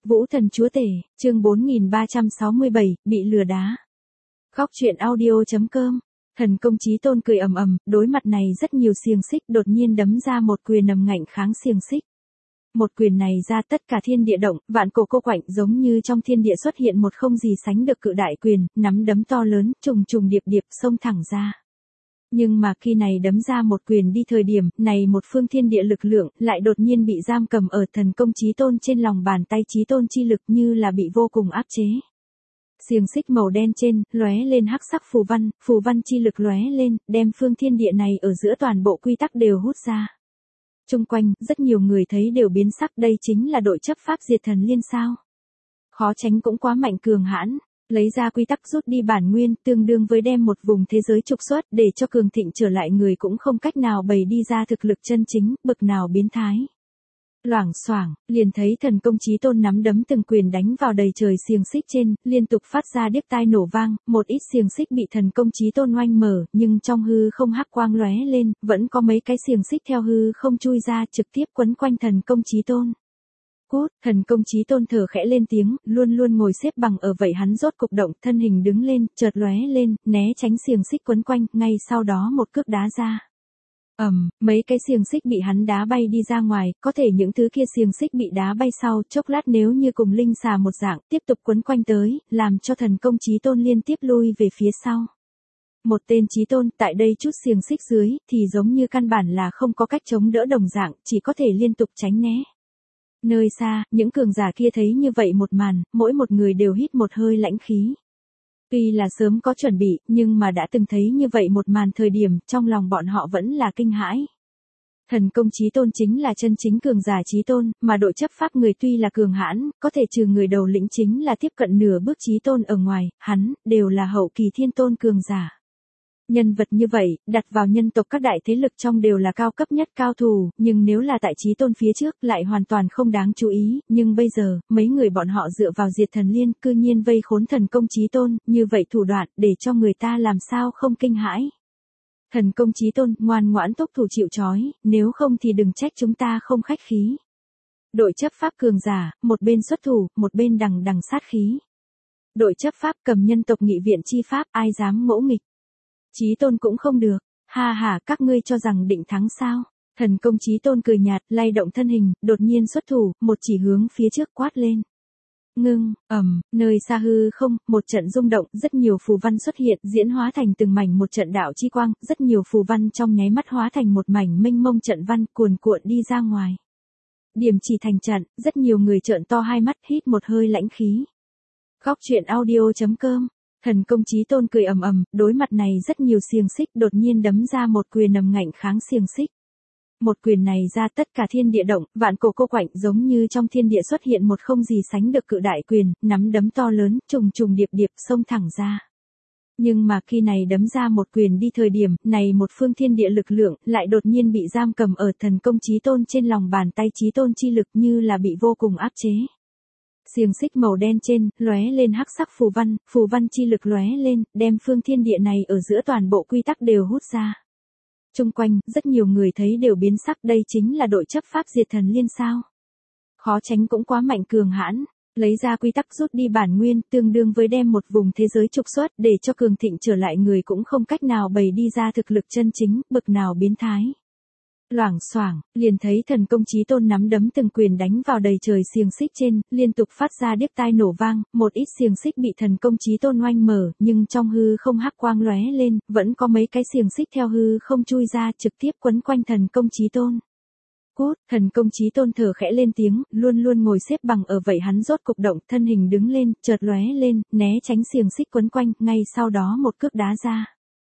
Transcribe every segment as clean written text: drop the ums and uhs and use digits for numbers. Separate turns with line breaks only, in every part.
Vũ Thần Chúa Tể, chương 4367, bị lừa đá. Khóc chuyện audio.com. Thần công Chí Tôn cười ầm ầm, đối mặt này rất nhiều xiềng xích đột nhiên đấm ra một quyền nằm ngạnh kháng xiềng xích. Một quyền này ra tất cả thiên địa động, vạn cổ cô quạnh giống như trong thiên địa xuất hiện một không gì sánh được cự đại quyền, nắm đấm to lớn, trùng trùng điệp điệp xông thẳng ra. Nhưng mà khi này đấm ra một quyền đi thời điểm, này một phương thiên địa lực lượng, lại đột nhiên bị giam cầm ở thần công Chí Tôn trên lòng bàn tay Chí Tôn chi lực như là bị vô cùng áp chế. Xiềng xích màu đen trên, lóe lên hắc sắc phù văn chi lực lóe lên, đem phương thiên địa này ở giữa toàn bộ quy tắc đều hút ra. Trung quanh, rất nhiều người thấy đều biến sắc, đây chính là đội chấp pháp diệt thần liên sao. Khó tránh cũng quá mạnh cường hãn. Lấy ra quy tắc rút đi bản nguyên, tương đương với đem một vùng thế giới trục xuất, để cho cường thịnh trở lại người cũng không cách nào bày đi ra thực lực chân chính, bực nào biến thái. Loảng xoảng, liền thấy thần công Chí Tôn nắm đấm từng quyền đánh vào đầy trời xiềng xích trên, liên tục phát ra điếc tai nổ vang, một ít xiềng xích bị thần công Chí Tôn oanh mở, nhưng trong hư không hắc quang lóe lên, vẫn có mấy cái xiềng xích theo hư không chui ra trực tiếp quấn quanh thần công Chí Tôn. Cút, thần công Chí Tôn thở khẽ lên tiếng, luôn luôn ngồi xếp bằng ở vậy hắn rốt cục động, thân hình đứng lên, chợt lóe lên, né tránh xiềng xích quấn quanh, ngay sau đó một cước đá ra. Mấy cái xiềng xích bị hắn đá bay đi ra ngoài, có thể những thứ kia xiềng xích bị đá bay sau, chốc lát nếu như cùng linh xà một dạng, tiếp tục quấn quanh tới, làm cho thần công Chí Tôn liên tiếp lui về phía sau. Một tên Chí Tôn, tại đây chút xiềng xích dưới, thì giống như căn bản là không có cách chống đỡ đồng dạng, chỉ có thể liên tục tránh né. Nơi xa, những cường giả kia thấy như vậy một màn, mỗi một người đều hít một hơi lãnh khí. Tuy là sớm có chuẩn bị, nhưng mà đã từng thấy như vậy một màn thời điểm, trong lòng bọn họ vẫn là kinh hãi. Thần công Chí Tôn chính là chân chính cường giả Chí Tôn, mà đội chấp pháp người tuy là cường hãn, có thể trừ người đầu lĩnh chính là tiếp cận nửa bước Chí Tôn ở ngoài, hắn, đều là hậu kỳ thiên tôn cường giả. Nhân vật như vậy, đặt vào nhân tộc các đại thế lực trong đều là cao cấp nhất cao thủ, nhưng nếu là tại Chí Tôn phía trước lại hoàn toàn không đáng chú ý, nhưng bây giờ, mấy người bọn họ dựa vào diệt thần liên, cư nhiên vây khốn thần công Chí Tôn, như vậy thủ đoạn, để cho người ta làm sao không kinh hãi. Thần công Chí Tôn, ngoan ngoãn túc thủ chịu trói, nếu không thì đừng trách chúng ta không khách khí. Đội chấp pháp cường giả, một bên xuất thủ, một bên đằng sát khí. Đội chấp pháp cầm nhân tộc nghị viện chi pháp, ai dám ngỗ nghịch. Chí Tôn cũng không được, ha ha, các ngươi cho rằng định thắng sao? Thần công Chí Tôn cười nhạt, lay động thân hình, đột nhiên xuất thủ, một chỉ hướng phía trước quát lên. Ngưng, nơi xa hư không, một trận rung động, rất nhiều phù văn xuất hiện, diễn hóa thành từng mảnh một trận đạo chi quang, rất nhiều phù văn trong nháy mắt hóa thành một mảnh mênh mông trận văn, cuồn cuộn đi ra ngoài. Điểm chỉ thành trận, rất nhiều người trợn to hai mắt, hít một hơi lãnh khí. Khóc chuyện audio.com. Thần công Chí Tôn cười ầm ầm, đối mặt này rất nhiều xiềng xích đột nhiên đấm ra một quyền nằm ngạnh kháng xiềng xích. Một quyền này ra tất cả thiên địa động, vạn cổ cô quạnh giống như trong thiên địa xuất hiện một không gì sánh được cự đại quyền, nắm đấm to lớn, trùng trùng điệp điệp xông thẳng ra. Nhưng mà khi này đấm ra một quyền đi thời điểm, này một phương thiên địa lực lượng, lại đột nhiên bị giam cầm ở thần công Chí Tôn trên lòng bàn tay Chí Tôn chi lực như là bị vô cùng áp chế. Xiềng xích màu đen trên, lóe lên hắc sắc phù văn chi lực lóe lên, đem phương thiên địa này ở giữa toàn bộ quy tắc đều hút ra. Trung quanh, rất nhiều người thấy đều biến sắc, đây chính là đội chấp pháp diệt thần liên sao. Khó tránh cũng quá mạnh cường hãn. Lấy ra quy tắc rút đi bản nguyên, tương đương với đem một vùng thế giới trục xuất, để cho cường thịnh trở lại người cũng không cách nào bày đi ra thực lực chân chính, bực nào biến thái. Loảng xoảng, liền thấy thần công Chí Tôn nắm đấm từng quyền đánh vào đầy trời xiềng xích trên, liên tục phát ra điếc tai nổ vang, một ít xiềng xích bị thần công Chí Tôn oanh mở, nhưng trong hư không hắc quang lóe lên, vẫn có mấy cái xiềng xích theo hư không chui ra trực tiếp quấn quanh thần công Chí Tôn. Cút, thần công Chí Tôn thở khẽ lên tiếng, luôn luôn ngồi xếp bằng ở vậy hắn rốt cục động, thân hình đứng lên, chợt lóe lên, né tránh xiềng xích quấn quanh, ngay sau đó một cước đá ra.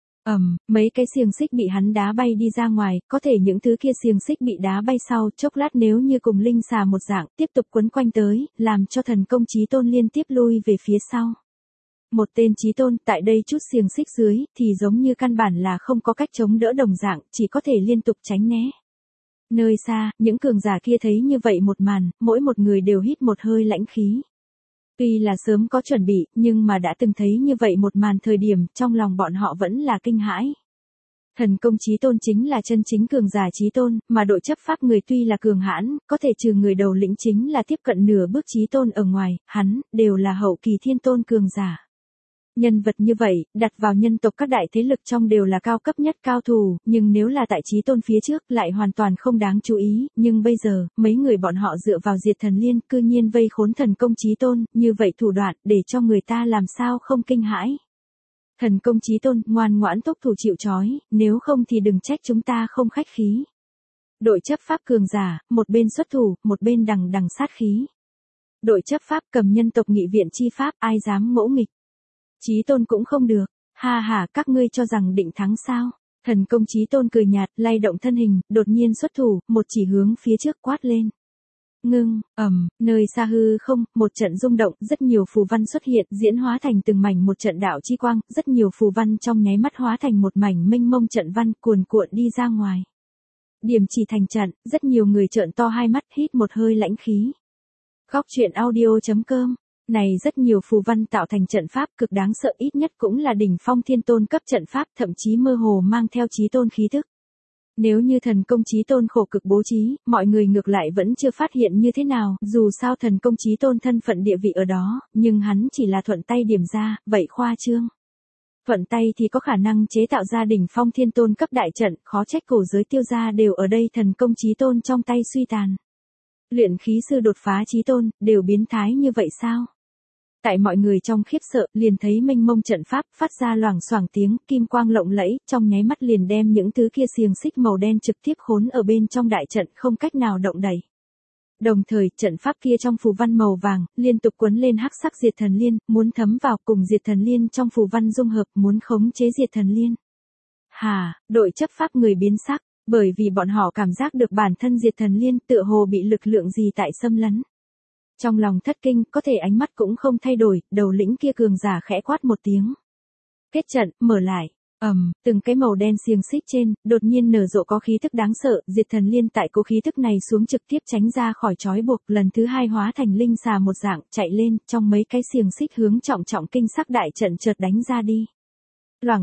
Mấy cái xiềng xích bị hắn đá bay đi ra ngoài, có thể những thứ kia xiềng xích bị đá bay sau, chốc lát nếu như cùng linh xà một dạng, tiếp tục quấn quanh tới, làm cho thần công Chí Tôn liên tiếp lui về phía sau. Một tên Chí Tôn, tại đây chút xiềng xích dưới, thì giống như căn bản là không có cách chống đỡ đồng dạng, chỉ có thể liên tục tránh né. Nơi xa, những cường giả kia thấy như vậy một màn, mỗi một người đều hít một hơi lãnh khí. Tuy là sớm có chuẩn bị, nhưng mà đã từng thấy như vậy một màn thời điểm, trong lòng bọn họ vẫn là kinh hãi. Thần công chí tôn chính là chân chính cường giả chí tôn, mà đội chấp pháp người tuy là cường hãn, có thể trừ người đầu lĩnh chính là tiếp cận nửa bước chí tôn ở ngoài, hắn, đều là hậu kỳ thiên tôn cường giả. Nhân vật như vậy, đặt vào nhân tộc các đại thế lực trong đều là cao cấp nhất cao thủ, nhưng nếu là tại chí tôn phía trước lại hoàn toàn không đáng chú ý, nhưng bây giờ, mấy người bọn họ dựa vào diệt thần liên cư nhiên vây khốn thần công chí tôn, như vậy thủ đoạn, để cho người ta làm sao không kinh hãi. Thần công chí tôn, ngoan ngoãn tốc thủ chịu trói, nếu không thì đừng trách chúng ta không khách khí. Đội chấp pháp cường giả, một bên xuất thủ, một bên đằng đằng sát khí. Đội chấp pháp cầm nhân tộc nghị viện chi pháp, ai dám ngỗ nghịch. Chí tôn cũng không được, ha ha, các ngươi cho rằng định thắng sao? Thần công chí tôn cười nhạt, lay động thân hình, đột nhiên xuất thủ, một chỉ hướng phía trước quát lên. Ngưng, nơi xa hư không, một trận rung động, rất nhiều phù văn xuất hiện, diễn hóa thành từng mảnh một trận đạo chi quang, rất nhiều phù văn trong nháy mắt hóa thành một mảnh mênh mông trận văn cuồn cuộn đi ra ngoài. Điểm chỉ thành trận, rất nhiều người trợn to hai mắt, hít một hơi lãnh khí. Góc truyện audio.com. Này rất nhiều phù văn tạo thành trận pháp cực đáng sợ, ít nhất cũng là đỉnh phong thiên tôn cấp trận pháp, thậm chí mơ hồ mang theo chí tôn khí thức. Nếu như thần công chí tôn khổ cực bố trí, mọi người ngược lại vẫn chưa phát hiện như thế nào, dù sao thần công chí tôn thân phận địa vị ở đó, nhưng hắn chỉ là thuận tay điểm ra, vậy khoa trương. Thuận tay thì có khả năng chế tạo ra đỉnh phong thiên tôn cấp đại trận, khó trách cổ giới Tiêu gia đều ở đây thần công chí tôn trong tay suy tàn. Luyện khí sư đột phá chí tôn, đều biến thái như vậy sao? Tại mọi người trong khiếp sợ, liền thấy mênh mông trận pháp, phát ra loảng xoảng tiếng, kim quang lộng lẫy, trong nháy mắt liền đem những thứ kia xiềng xích màu đen trực tiếp khốn ở bên trong đại trận, không cách nào động đậy. Đồng thời, trận pháp kia trong phù văn màu vàng, liên tục quấn lên hắc sắc diệt thần liên, muốn thấm vào cùng diệt thần liên trong phù văn dung hợp, muốn khống chế diệt thần liên. Đội chấp pháp người biến sắc, bởi vì bọn họ cảm giác được bản thân diệt thần liên tựa hồ bị lực lượng gì tại xâm lấn. Trong lòng thất kinh, có thể ánh mắt cũng không thay đổi, đầu lĩnh kia cường giả khẽ quát một tiếng. Kết trận, mở lại. Từng cái màu đen xiềng xích trên, đột nhiên nở rộ có khí thức đáng sợ, diệt thần liên tại cố khí thức này xuống trực tiếp tránh ra khỏi trói buộc, lần thứ hai hóa thành linh xà một dạng, chạy lên, trong mấy cái xiềng xích hướng trọng kinh sắc đại trận chợt đánh ra đi. Loảng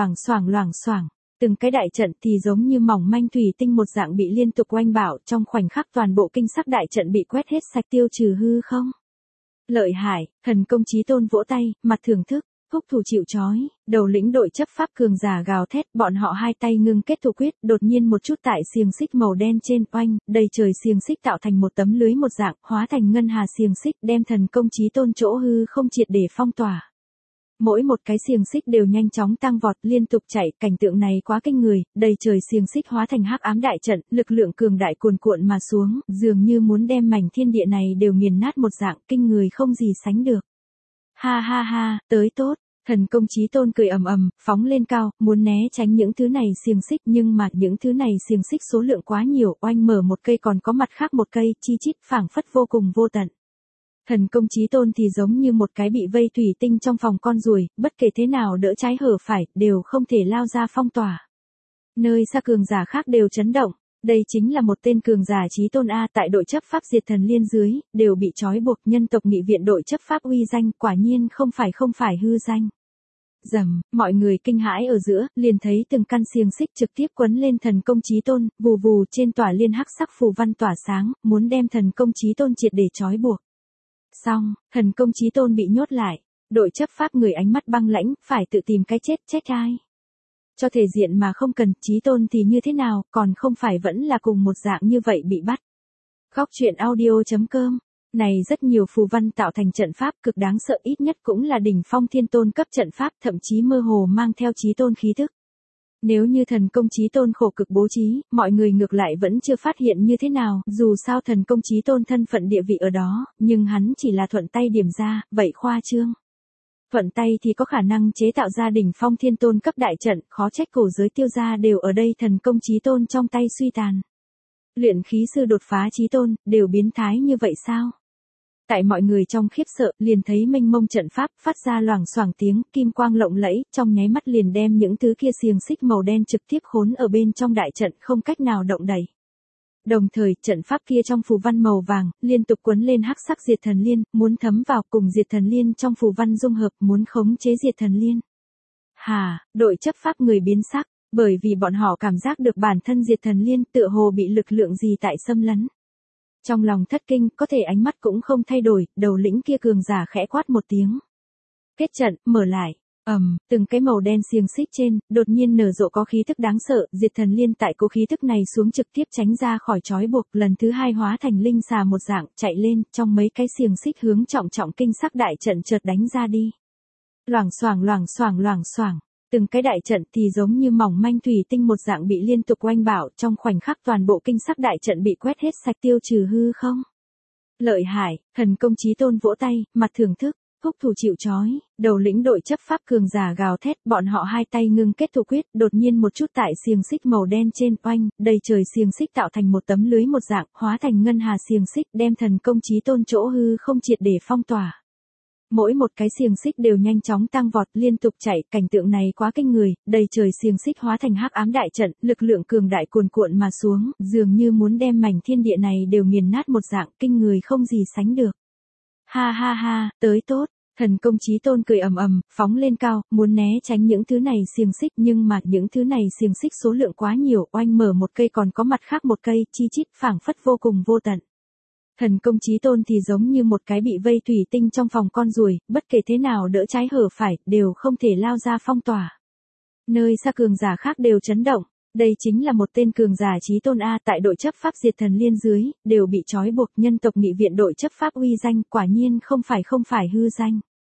xoảng, từng cái đại trận thì giống như mỏng manh thủy tinh một dạng bị liên tục oanh bảo, trong khoảnh khắc toàn bộ kinh sắc đại trận bị quét hết sạch tiêu trừ hư không. Lợi hại, thần công chí tôn vỗ tay, mặt thưởng thức, thúc thủ chịu trói, đầu lĩnh đội chấp pháp cường giả gào thét, bọn họ hai tay ngưng kết thủ quyết, đột nhiên một chút tại xiềng xích màu đen trên oanh, đầy trời xiềng xích tạo thành một tấm lưới một dạng, hóa thành ngân hà xiềng xích, đem thần công chí tôn chỗ hư không triệt để phong tỏa. Mỗi một cái xiềng xích đều nhanh chóng tăng vọt, liên tục chạy, cảnh tượng này quá kinh người, đầy trời xiềng xích hóa thành hắc ám đại trận, lực lượng cường đại cuồn cuộn mà xuống, dường như muốn đem mảnh thiên địa này đều nghiền nát một dạng, kinh người không gì sánh được. Ha, tới tốt, thần công chí tôn cười ầm, phóng lên cao, muốn né tránh những thứ này xiềng xích, nhưng mà những thứ này xiềng xích số lượng quá nhiều, oanh mở một cây còn có mặt khác một cây, chi chít phảng phất vô cùng vô tận. Thần công chí tôn thì giống như một cái bị vây thủy tinh trong phòng con ruồi, bất kể thế nào đỡ trái hở phải, đều không thể lao ra phong tỏa. Nơi xa cường giả khác đều chấn động, đây chính là một tên cường giả chí tôn A, tại đội chấp pháp diệt thần liên dưới, đều bị trói buộc, nhân tộc nghị viện đội chấp pháp uy danh, quả nhiên không phải hư danh. Rầm, mọi người kinh hãi ở giữa, liền thấy từng căn xiềng xích trực tiếp quấn lên thần công chí tôn, vù vù trên tỏa liên hắc sắc phù văn tỏa sáng, muốn đem thần công chí tôn triệt để trói buộc. Xong, thần công chí tôn bị nhốt lại, đội chấp pháp người ánh mắt băng lãnh, phải tự tìm cái chết, trách ai. Cho thể diện mà không cần, chí tôn thì như thế nào, còn không phải vẫn là cùng một dạng như vậy bị bắt. Góc truyện audio.com. Này rất nhiều phù văn tạo thành trận pháp cực đáng sợ, ít nhất cũng là đỉnh phong thiên tôn cấp trận pháp, thậm chí mơ hồ mang theo chí tôn khí thức. Nếu như thần công chí tôn khổ cực bố trí, mọi người ngược lại vẫn chưa phát hiện như thế nào, dù sao thần công chí tôn thân phận địa vị ở đó, nhưng hắn chỉ là thuận tay điểm ra, vậy khoa trương. Thuận tay thì có khả năng chế tạo ra đỉnh phong thiên tôn cấp đại trận, khó trách cổ giới Tiêu gia đều ở đây thần công chí tôn trong tay suy tàn. Luyện khí sư đột phá chí tôn, đều biến thái như vậy sao? Tại mọi người trong khiếp sợ, liền thấy mênh mông trận pháp, phát ra loảng xoảng tiếng, kim quang lộng lẫy, trong nháy mắt liền đem những thứ kia xiềng xích màu đen trực tiếp khốn ở bên trong đại trận, không cách nào động đậy. Đồng thời, trận pháp kia trong phù văn màu vàng, liên tục quấn lên hắc sắc diệt thần liên, muốn thấm vào cùng diệt thần liên trong phù văn dung hợp, muốn khống chế diệt thần liên. Đội chấp pháp người biến sắc, Bởi vì bọn họ cảm giác được bản thân Diệt Thần Liên tựa hồ bị lực lượng gì tại xâm lấn. Trong lòng thất kinh, có thể ánh mắt cũng không thay đổi, đầu lĩnh kia cường giả khẽ quát một tiếng. Kết trận, mở lại. Từng cái màu đen xiềng xích trên, đột nhiên nở rộ có khí tức đáng sợ, Diệt Thần Liên tại cố khí tức này xuống trực tiếp tránh ra khỏi trói buộc, lần thứ hai hóa thành linh xà một dạng, chạy lên, trong mấy cái xiềng xích hướng trọng trọng kinh sắc đại trận chợt đánh ra đi. Loảng xoảng loảng xoảng loảng xoảng, từng cái đại trận thì giống như mỏng manh thủy tinh một dạng bị liên tục oanh bảo, trong khoảnh khắc toàn bộ kinh sắc đại trận bị quét hết sạch tiêu trừ hư không. Lợi hại, Thần Công Chí Tôn vỗ tay, mặt thưởng thức. Thúc thủ chịu trói, đầu lĩnh đội chấp pháp cường giả gào thét, bọn họ hai tay ngưng kết thủ quyết, đột nhiên một chút tại xiềng xích màu đen trên oanh, đầy trời xiềng xích tạo thành một tấm lưới một dạng, hóa thành ngân hà xiềng xích, đem Thần Công Chí Tôn chỗ hư không triệt để phong tỏa. Mỗi một cái xiềng xích đều nhanh chóng tăng vọt, liên tục chạy, cảnh tượng này quá kinh người, đầy trời xiềng xích hóa thành hắc ám đại trận, lực lượng cường đại cuồn cuộn mà xuống, dường như muốn đem mảnh thiên địa này đều nghiền nát một dạng, kinh người không gì sánh được. Ha ha ha, tới tốt. Thần Công Chí Tôn cười ầm ầm, phóng lên cao, muốn né tránh những thứ này xiềng xích, nhưng mà những thứ này xiềng xích số lượng quá nhiều, oanh mở một cây còn có mặt khác một cây, chi chít phảng phất vô cùng vô tận. Thần Công Chí Tôn thì giống như một cái bị vây thủy tinh trong phòng con ruồi, bất kể thế nào đỡ trái hở phải, đều không thể lao ra phong tỏa. Nơi xa cường giả khác đều chấn động. Đây chính là một tên cường giả Chí Tôn A, tại đội chấp pháp Diệt Thần Liên dưới, đều bị trói buộc, nhân tộc nghị viện đội chấp pháp uy danh, quả nhiên không phải hư danh.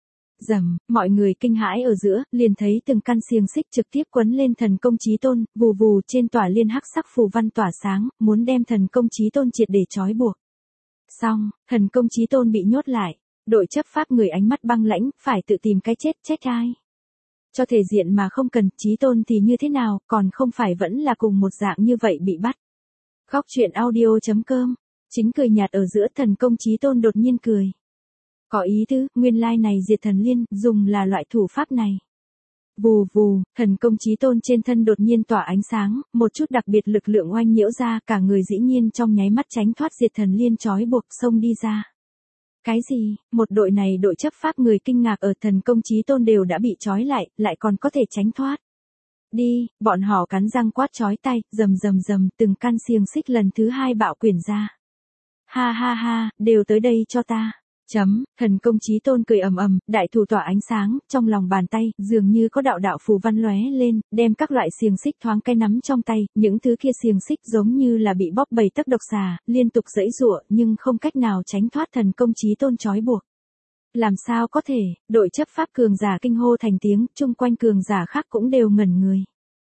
Rầm, mọi người kinh hãi ở giữa, liền thấy từng căn xiềng xích trực tiếp quấn lên Thần Công Chí Tôn, vù vù trên tỏa liên hắc sắc phù văn tỏa sáng, muốn đem Thần Công Chí Tôn triệt để trói buộc. Xong, Thần Công Chí Tôn bị nhốt lại, đội chấp pháp người ánh mắt băng lãnh, phải tự tìm cái chết, trách ai. Cho thể diện mà không cần, Chí Tôn thì như thế nào, còn không phải vẫn là cùng một dạng như vậy bị bắt. Góc truyện audio.com, chính cười nhạt ở giữa, Thần Công Chí Tôn đột nhiên cười. Có ý tứ, nguyên lai này Diệt Thần Liên, dùng là loại thủ pháp này. Vù vù, Thần Công Chí Tôn trên thân đột nhiên tỏa ánh sáng, một chút đặc biệt lực lượng oanh nhiễu ra, cả người dĩ nhiên trong nháy mắt tránh thoát Diệt Thần Liên trói buộc, xông đi ra. Cái gì, một đội này đội chấp pháp người kinh ngạc ở Thần Công Chí Tôn đều đã bị trói lại còn có thể tránh thoát. Đi, bọn họ cắn răng quát chói tay, rầm rầm rầm, từng căn xiềng xích lần thứ hai bạo quyển ra. Ha ha ha, đều tới đây cho ta. Thần Công Chí Tôn cười ầm ầm, đại thủ tỏa ánh sáng, trong lòng bàn tay, dường như có đạo đạo phù văn lóe lên, đem các loại xiềng xích thoáng cái nắm trong tay, những thứ kia xiềng xích giống như là bị bóp bầy tấc độc xà, liên tục giãy giụa, nhưng không cách nào tránh thoát Thần Công Chí Tôn trói buộc. Làm sao có thể, đội chấp pháp cường giả kinh hô thành tiếng, chung quanh cường giả khác cũng đều ngẩn người.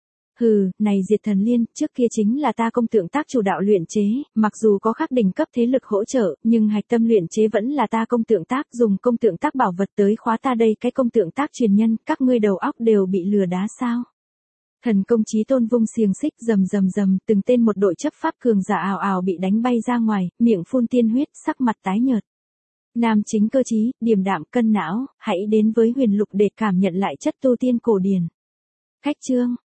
Hừ, này Diệt Thần Liên, trước kia chính là ta công tượng tác chủ đạo luyện chế, mặc dù có khác đỉnh cấp thế lực hỗ trợ, nhưng hạch tâm luyện chế vẫn là ta công tượng tác, dùng công tượng tác bảo vật tới khóa ta đây cái công tượng tác truyền nhân, các ngươi đầu óc đều bị lừa đá sao? Thần Công Chí Tôn vung xiềng xích rầm rầm rầm, từng tên một đội chấp pháp cường giả ào ào bị đánh bay ra ngoài, miệng phun tiên huyết, sắc mặt tái nhợt. Nam chính cơ trí, điềm đạm, cân não, hãy đến với Huyền Lục để cảm nhận lại chất tu tiên cổ điển. Khách chương